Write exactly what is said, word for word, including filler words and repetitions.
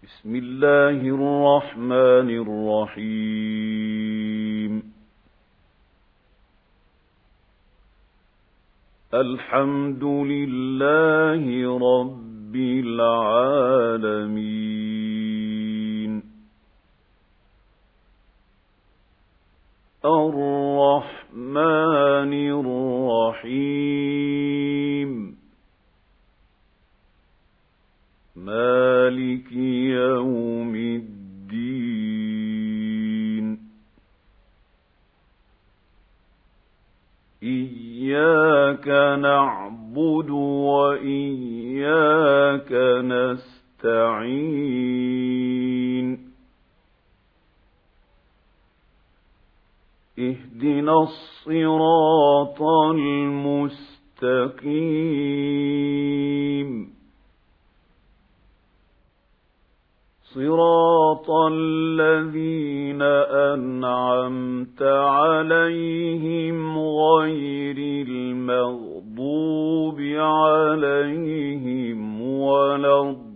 بسم الله الرحمن الرحيم الحمد لله رب العالمين الرحمن الرحيم مالك يوم الدين إياك نعبد وإياك نستعين اهدنا الصراط المستقيم صراط الذين أنعمت عليهم غير المغضوب عليهم ولا الضالين